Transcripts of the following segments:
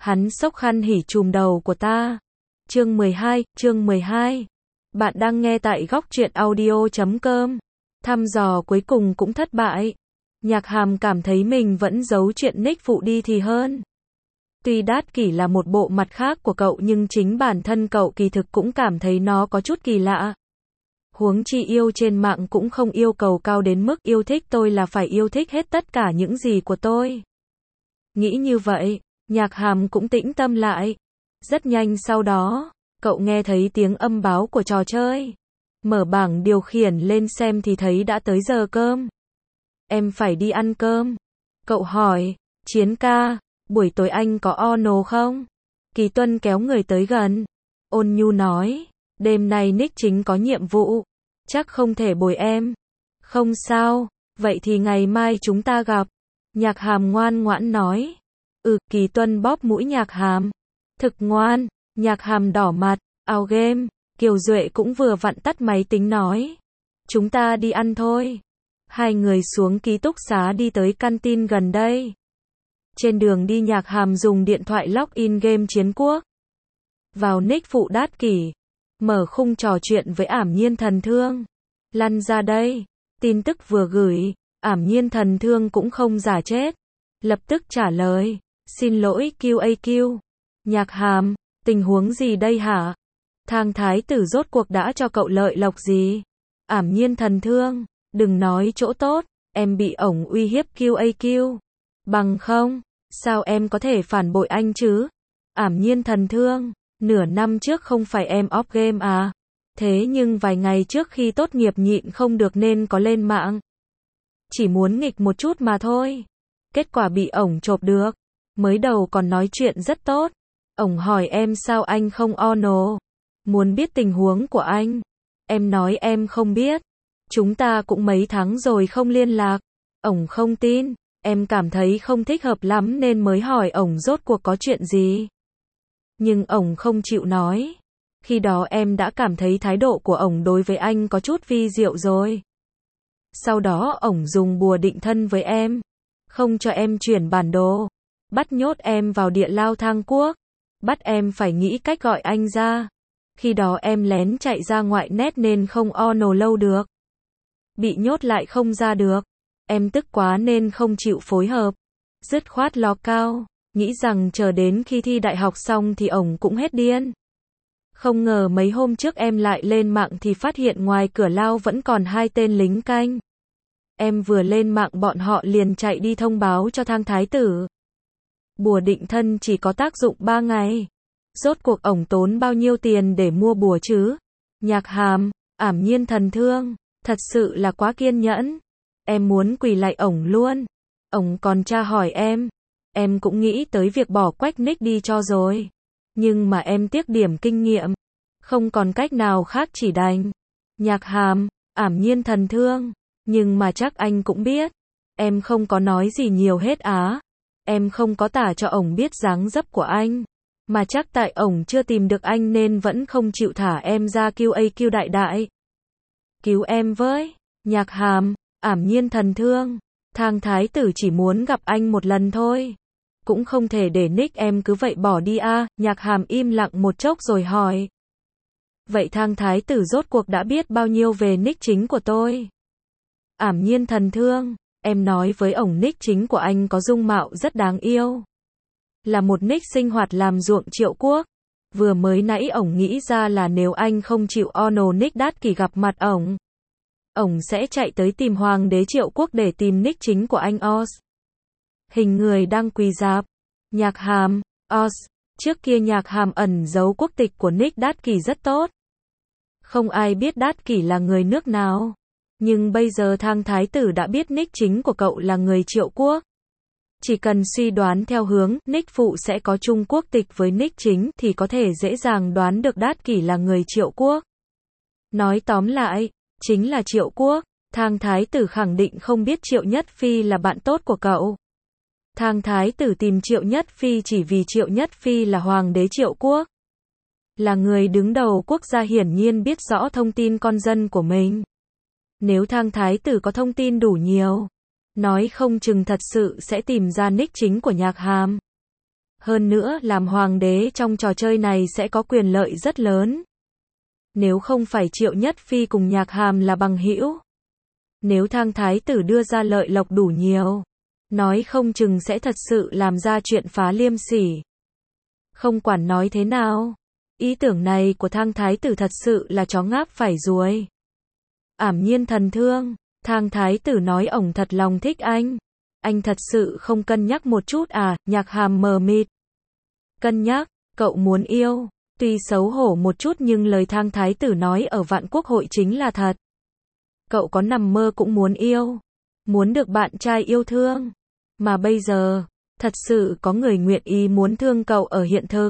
Hắn xốc khăn hỉ trùm đầu của ta. Chương 12. Bạn đang nghe tại góc truyện audio.com. Thăm dò cuối cùng cũng thất bại. Nhạc Hàm cảm thấy mình vẫn giấu chuyện Nick phụ đi thì hơn. Tuy Đát Kỷ là một bộ mặt khác của cậu nhưng chính bản thân cậu kỳ thực cũng cảm thấy nó có chút kỳ lạ. Huống chi yêu trên mạng cũng không yêu cầu cao đến mức yêu thích tôi là phải yêu thích hết tất cả những gì của tôi. Nghĩ như vậy, Nhạc Hàm cũng tĩnh tâm lại. Rất nhanh sau đó, cậu nghe thấy tiếng âm báo của trò chơi. Mở bảng điều khiển lên xem thì thấy đã tới giờ cơm. Em phải đi ăn cơm. Cậu hỏi, Chiến ca, buổi tối anh có ono không? Kỳ Tuân kéo người tới gần. Ôn nhu nói, đêm nay Nick chính có nhiệm vụ. Chắc không thể bồi em. Không sao, vậy thì ngày mai chúng ta gặp. Nhạc Hàm ngoan ngoãn nói. Kỳ Tuân bóp mũi Nhạc Hàm. Thực ngoan. Nhạc Hàm đỏ mặt. Ao game. Kiều Duệ cũng vừa vặn tắt máy tính nói. Chúng ta đi ăn thôi. Hai người xuống ký túc xá đi tới canteen gần đây. Trên đường đi Nhạc Hàm dùng điện thoại login game Chiến Quốc. Vào nick phụ Đát Kỷ. Mở khung trò chuyện với Ảm Nhiên Thần Thương. Lăn ra đây. Tin tức vừa gửi. Ảm Nhiên Thần Thương cũng không giả chết. Lập tức trả lời. Xin lỗi QAQ. Nhạc Hàm, tình huống gì đây hả? Thang thái tử rốt cuộc đã cho cậu lợi lộc gì? Ảm Nhiên Thần Thương, đừng nói chỗ tốt, em bị ổng uy hiếp QAQ. Bằng không, sao em có thể phản bội anh chứ? Ảm Nhiên Thần Thương, nửa năm trước không phải em off game à? Thế nhưng vài ngày trước khi tốt nghiệp nhịn không được nên có lên mạng. Chỉ muốn nghịch một chút mà thôi. Kết quả bị ổng chộp được. Mới đầu còn nói chuyện rất tốt. Ổng hỏi em sao anh không ono. Muốn biết tình huống của anh. Em nói em không biết. Chúng ta cũng mấy tháng rồi không liên lạc. Ổng không tin. Em cảm thấy không thích hợp lắm nên mới hỏi ổng rốt cuộc có chuyện gì. Nhưng ổng không chịu nói. Khi đó em đã cảm thấy thái độ của ổng đối với anh có chút vi diệu rồi. Sau đó ổng dùng bùa định thân với em. Không cho em chuyển bản đồ. Bắt nhốt em vào địa lao Thang Quốc. Bắt em phải nghĩ cách gọi anh ra. Khi đó em lén chạy ra ngoại net nên không ono lâu được. Bị nhốt lại không ra được. Em tức quá nên không chịu phối hợp. Dứt khoát ló cao. Nghĩ rằng chờ đến khi thi đại học xong thì ổng cũng hết điên. Không ngờ mấy hôm trước em lại lên mạng thì phát hiện ngoài cửa lao vẫn còn 2 tên lính canh. Em vừa lên mạng bọn họ liền chạy đi thông báo cho Thang thái tử. Bùa định thân chỉ có tác dụng 3 ngày. Rốt cuộc ổng tốn bao nhiêu tiền để mua bùa chứ? Nhạc Hàm, Ảm Nhiên Thần Thương, thật sự là quá kiên nhẫn. Em muốn quỳ lại ổng luôn. Ổng còn tra hỏi em. Em cũng nghĩ tới việc bỏ quách nick đi cho rồi. Nhưng mà em tiếc điểm kinh nghiệm. Không còn cách nào khác chỉ đành. Nhạc Hàm, Ảm Nhiên Thần Thương. Nhưng mà chắc anh cũng biết. Em không có nói gì nhiều hết á. Em không có tả cho ổng biết dáng dấp của anh. Mà chắc tại ổng chưa tìm được anh nên vẫn không chịu thả em ra QAQ đại đại. Cứu em với. Nhạc Hàm, Ảm Nhiên Thần Thương. Thang thái tử chỉ muốn gặp anh một lần thôi. Cũng không thể để nick em cứ vậy bỏ đi à. Nhạc Hàm im lặng một chốc rồi hỏi. Vậy Thang thái tử rốt cuộc đã biết bao nhiêu về nick chính của tôi? Ảm Nhiên Thần Thương, em nói với ổng nick chính của anh có dung mạo rất đáng yêu. Là một nick sinh hoạt làm ruộng Triệu Quốc. Vừa mới nãy ổng nghĩ ra là nếu anh không chịu ono nick Đát Kỷ gặp mặt ổng sẽ chạy tới tìm Hoàng đế Triệu Quốc để tìm nick chính của anh Oz. Hình người đang quỳ rạp. Nhạc Hàm, Oz. Trước kia Nhạc Hàm ẩn giấu quốc tịch của nick Đát Kỷ rất tốt. Không ai biết Đát Kỷ là người nước nào. Nhưng bây giờ Thang thái tử đã biết nick chính của cậu là người Triệu Quốc. Chỉ cần suy đoán theo hướng nick phụ sẽ có chung quốc tịch với nick chính thì có thể dễ dàng đoán được Đát Kỷ là người Triệu Quốc. Nói tóm lại, chính là Triệu Quốc. Thang thái tử khẳng định không biết Triệu Nhất Phi là bạn tốt của cậu. Thang thái tử tìm Triệu Nhất Phi chỉ vì Triệu Nhất Phi là Hoàng đế Triệu Quốc. Là người đứng đầu quốc gia hiển nhiên biết rõ thông tin con dân của mình. Nếu Thang thái tử có thông tin đủ nhiều, nói không chừng thật sự sẽ tìm ra nick chính của Nhạc Hàm. Hơn nữa làm hoàng đế trong trò chơi này sẽ có quyền lợi rất lớn. Nếu không phải Triệu Nhất Phi cùng Nhạc Hàm là bằng hữu, nếu Thang Thái Tử đưa ra lợi lộc đủ nhiều, nói không chừng sẽ thật sự làm ra chuyện phá liêm sỉ. Không quản nói thế nào, ý tưởng này của Thang Thái Tử thật sự là chó ngáp phải ruồi. Ảm Nhiên Thần Thương, Thang Thái Tử nói ổng thật lòng thích anh thật sự không cân nhắc một chút à? Nhạc Hàm mờ mịt. Cân nhắc, cậu muốn yêu, tuy xấu hổ một chút nhưng lời Thang Thái Tử nói ở Vạn Quốc hội chính là thật. Cậu có nằm mơ cũng muốn yêu, muốn được bạn trai yêu thương, mà bây giờ, thật sự có người nguyện ý muốn thương cậu ở hiện thực.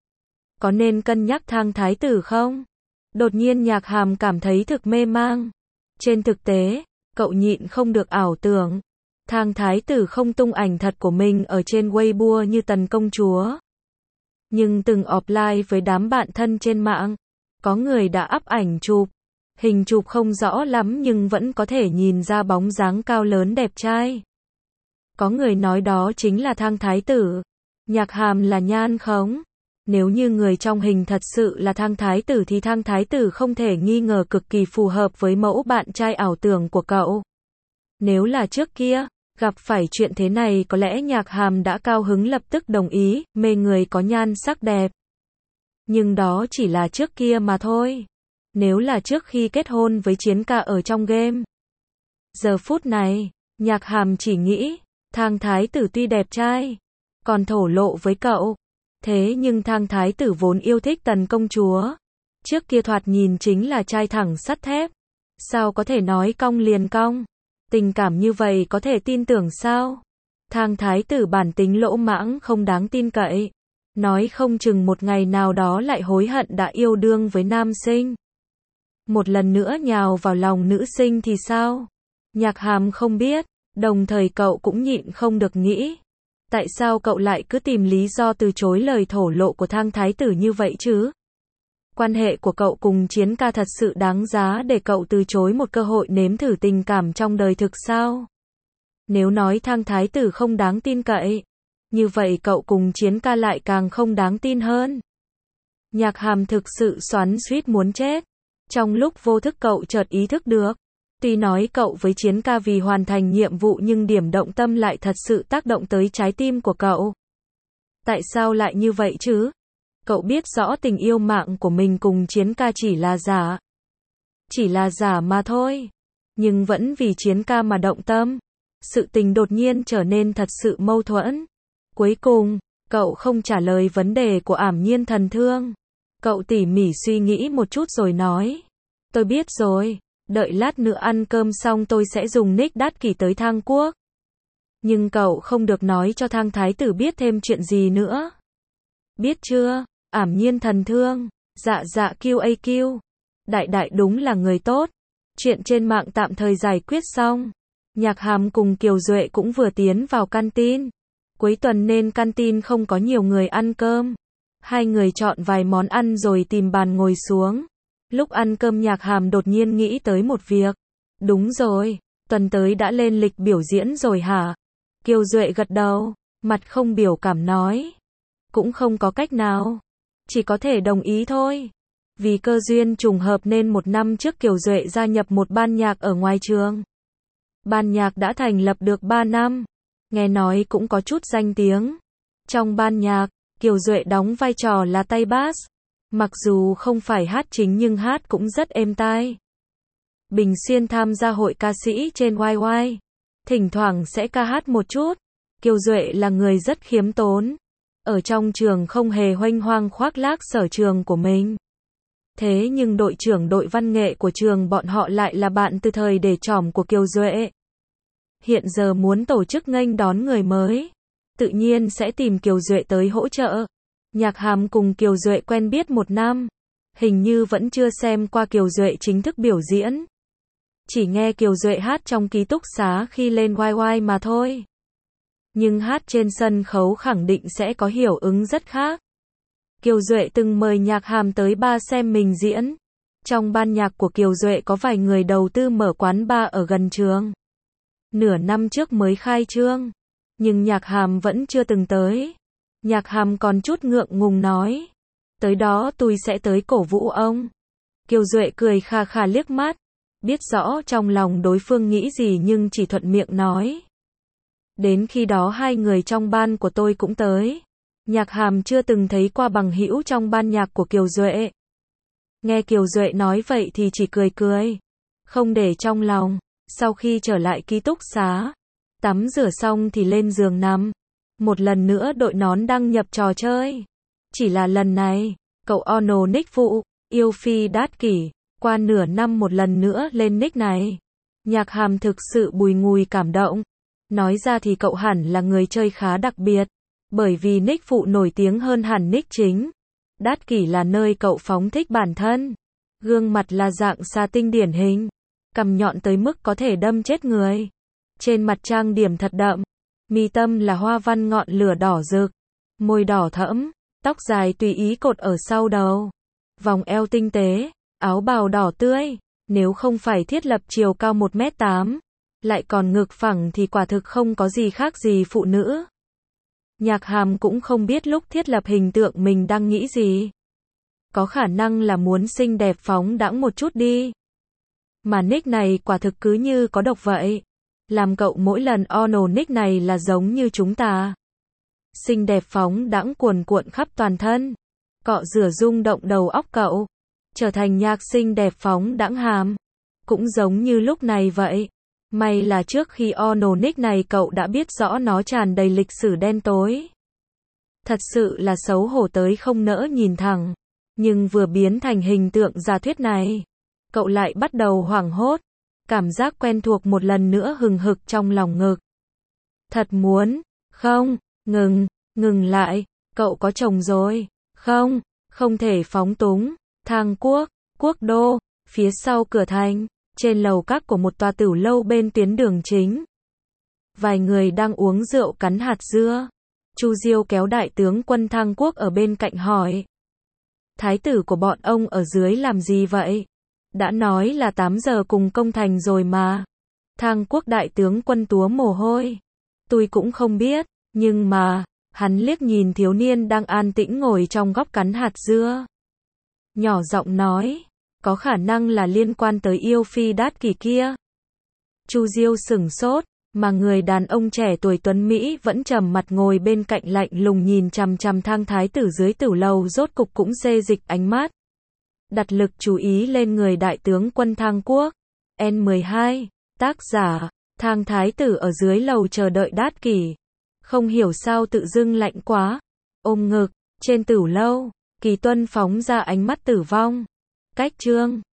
Có nên cân nhắc Thang Thái Tử không? Đột nhiên Nhạc Hàm cảm thấy thực mê mang. Trên thực tế, cậu nhịn không được ảo tưởng. Thang Thái Tử không tung ảnh thật của mình ở trên Weibo như Tần công chúa. Nhưng từng offline với đám bạn thân trên mạng, có người đã up ảnh chụp. Hình chụp không rõ lắm nhưng vẫn có thể nhìn ra bóng dáng cao lớn đẹp trai. Có người nói đó chính là Thang Thái Tử. Nhạc Hàm là nhan khống. Nếu như người trong hình thật sự là Thang Thái Tử thì Thang Thái Tử không thể nghi ngờ cực kỳ phù hợp với mẫu bạn trai ảo tưởng của cậu. Nếu là trước kia, gặp phải chuyện thế này có lẽ Nhạc Hàm đã cao hứng lập tức đồng ý, mê người có nhan sắc đẹp. Nhưng đó chỉ là trước kia mà thôi. Nếu là trước khi kết hôn với Chiến Ca ở trong game. Giờ phút này, Nhạc Hàm chỉ nghĩ, Thang Thái Tử tuy đẹp trai, còn thổ lộ với cậu. Thế nhưng Thang Thái Tử vốn yêu thích Tần công chúa. Trước kia thoạt nhìn chính là trai thẳng sắt thép. Sao có thể nói cong liền cong? Tình cảm như vậy có thể tin tưởng sao? Thang Thái Tử bản tính lỗ mãng không đáng tin cậy. Nói không chừng một ngày nào đó lại hối hận đã yêu đương với nam sinh. Một lần nữa nhào vào lòng nữ sinh thì sao? Nhạc Hàm không biết, đồng thời cậu cũng nhịn không được nghĩ. Tại sao cậu lại cứ tìm lý do từ chối lời thổ lộ của Thang Thái Tử như vậy chứ? Quan hệ của cậu cùng Chiến Ca thật sự đáng giá để cậu từ chối một cơ hội nếm thử tình cảm trong đời thực sao? Nếu nói Thang Thái Tử không đáng tin cậy, như vậy cậu cùng Chiến Ca lại càng không đáng tin hơn. Nhạc Hàm thực sự xoắn xuýt muốn chết. Trong lúc vô thức cậu chợt ý thức được. Tuy nói cậu với Chiến Ca vì hoàn thành nhiệm vụ nhưng điểm động tâm lại thật sự tác động tới trái tim của cậu. Tại sao lại như vậy chứ? Cậu biết rõ tình yêu mạng của mình cùng Chiến Ca chỉ là giả. Chỉ là giả mà thôi. Nhưng vẫn vì Chiến Ca mà động tâm. Sự tình đột nhiên trở nên thật sự mâu thuẫn. Cuối cùng, cậu không trả lời vấn đề của Ảm Nhiên Thần Thương. Cậu tỉ mỉ suy nghĩ một chút rồi nói. Tôi biết rồi. Đợi lát nữa ăn cơm xong tôi sẽ dùng nick đắt kỷ tới Thang Quốc. Nhưng cậu không được nói cho Thang Thái Tử biết thêm chuyện gì nữa. Biết chưa? Ảm Nhiên Thần Thương. Dạ QAQ. Đại đúng là người tốt. Chuyện trên mạng tạm thời giải quyết xong. Nhạc Hàm cùng Kiều Duệ cũng vừa tiến vào canteen. Cuối tuần nên canteen không có nhiều người ăn cơm. Hai người chọn vài món ăn rồi tìm bàn ngồi xuống. Lúc ăn cơm Nhạc Hàm đột nhiên nghĩ tới một việc. Đúng rồi, tuần tới đã lên lịch biểu diễn rồi hả? Kiều Duệ gật đầu, mặt không biểu cảm nói. Cũng không có cách nào. Chỉ có thể đồng ý thôi. Vì cơ duyên trùng hợp nên một năm trước Kiều Duệ gia nhập một ban nhạc ở ngoài trường. Ban nhạc đã thành lập được 3 năm. Nghe nói cũng có chút danh tiếng. Trong ban nhạc, Kiều Duệ đóng vai trò là tay bass. Mặc dù không phải hát chính nhưng hát cũng rất êm tai. Bình xuyên tham gia hội ca sĩ trên YY. Thỉnh thoảng sẽ ca hát một chút. Kiều Duệ là người rất khiêm tốn. Ở trong trường không hề hoanh hoang khoác lác sở trường của mình. Thế nhưng đội trưởng đội văn nghệ của trường bọn họ lại là bạn từ thời để trỏm của Kiều Duệ. Hiện giờ muốn tổ chức nghênh đón người mới. Tự nhiên sẽ tìm Kiều Duệ tới hỗ trợ. Nhạc Hàm cùng Kiều Duệ quen biết 1 năm. Hình như vẫn chưa xem qua Kiều Duệ chính thức biểu diễn. Chỉ nghe Kiều Duệ hát trong ký túc xá khi lên YY mà thôi. Nhưng hát trên sân khấu khẳng định sẽ có hiệu ứng rất khác. Kiều Duệ từng mời Nhạc Hàm tới bar xem mình diễn. Trong ban nhạc của Kiều Duệ có vài người đầu tư mở quán bar ở gần trường. Nửa năm trước mới khai trương. Nhưng Nhạc Hàm vẫn chưa từng tới. Nhạc Hàm còn chút ngượng ngùng nói. Tới đó tôi sẽ tới cổ vũ ông. Kiều Duệ cười kha kha liếc mắt. Biết rõ trong lòng đối phương nghĩ gì nhưng chỉ thuận miệng nói. Đến khi đó hai người trong ban của tôi cũng tới. Nhạc Hàm chưa từng thấy qua bằng hữu trong ban nhạc của Kiều Duệ. Nghe Kiều Duệ nói vậy thì chỉ cười cười. Không để trong lòng. Sau khi trở lại ký túc xá, tắm rửa xong thì lên giường nằm. Một lần nữa đội nón đăng nhập trò chơi. Chỉ là lần này, cậu Ono nick phụ, yêu phi đát kỷ, qua nửa năm một lần nữa lên nick này. Nhạc Hàm thực sự bùi ngùi cảm động. Nói ra thì cậu hẳn là người chơi khá đặc biệt. Bởi vì nick phụ nổi tiếng hơn hẳn nick chính. Đát kỷ là nơi cậu phóng thích bản thân. Gương mặt là dạng sa tinh điển hình. Cằm nhọn tới mức có thể đâm chết người. Trên mặt trang điểm thật đậm. Mi tâm là hoa văn ngọn lửa đỏ rực. Môi đỏ thẫm. Tóc dài tùy ý cột ở sau đầu. Vòng eo tinh tế. Áo bào đỏ tươi. Nếu không phải thiết lập chiều cao 1m8. Lại còn ngực phẳng thì quả thực không có gì khác gì phụ nữ. Nhạc Hàm cũng không biết lúc thiết lập hình tượng mình đang nghĩ gì. Có khả năng là muốn xinh đẹp phóng đãng một chút đi. Mà nick này quả thực cứ như có độc vậy. Làm cậu mỗi lần ono nick này là giống như chúng ta. Xinh đẹp phóng đãng cuồn cuộn khắp toàn thân. Cọ rửa rung động đầu óc cậu. Trở thành nhạc xinh đẹp phóng đãng Hàm. Cũng giống như lúc này vậy. May là trước khi ono nick này cậu đã biết rõ nó tràn đầy lịch sử đen tối. Thật sự là xấu hổ tới không nỡ nhìn thẳng. Nhưng vừa biến thành hình tượng giả thuyết này, cậu lại bắt đầu hoảng hốt. Cảm giác quen thuộc một lần nữa hừng hực trong lòng ngực. Thật muốn, không, ngừng lại, cậu có chồng rồi, không thể phóng túng. Thang Quốc, Quốc đô, phía sau cửa thành, trên lầu các của một tòa tiểu lâu bên tuyến đường chính. Vài người đang uống rượu cắn hạt dưa. Chu Diêu kéo đại tướng quân Thang Quốc ở bên cạnh hỏi. Thái tử của bọn ông ở dưới làm gì vậy? Đã nói là 8 giờ cùng công thành rồi mà. Thang Quốc đại tướng quân túa mồ hôi. Tôi cũng không biết, nhưng mà, hắn liếc nhìn thiếu niên đang an tĩnh ngồi trong góc cắn hạt dưa. Nhỏ giọng nói, có khả năng là liên quan tới yêu phi đát kỷ kia. Chu Diêu sửng sốt, mà người đàn ông trẻ tuổi tuấn Mỹ vẫn trầm mặt ngồi bên cạnh lạnh lùng nhìn chằm chằm Thang thái tử dưới tiểu lầu rốt cục cũng xê dịch ánh mắt. Đặt lực chú ý lên người đại tướng quân Thang Quốc. N12, tác giả, Thang thái tử ở dưới lầu chờ đợi đát kỷ. Không hiểu sao tự dưng lạnh quá. Ôm ngực, trên tiểu lâu, Kỳ Tuân phóng ra ánh mắt tử vong. Cách chương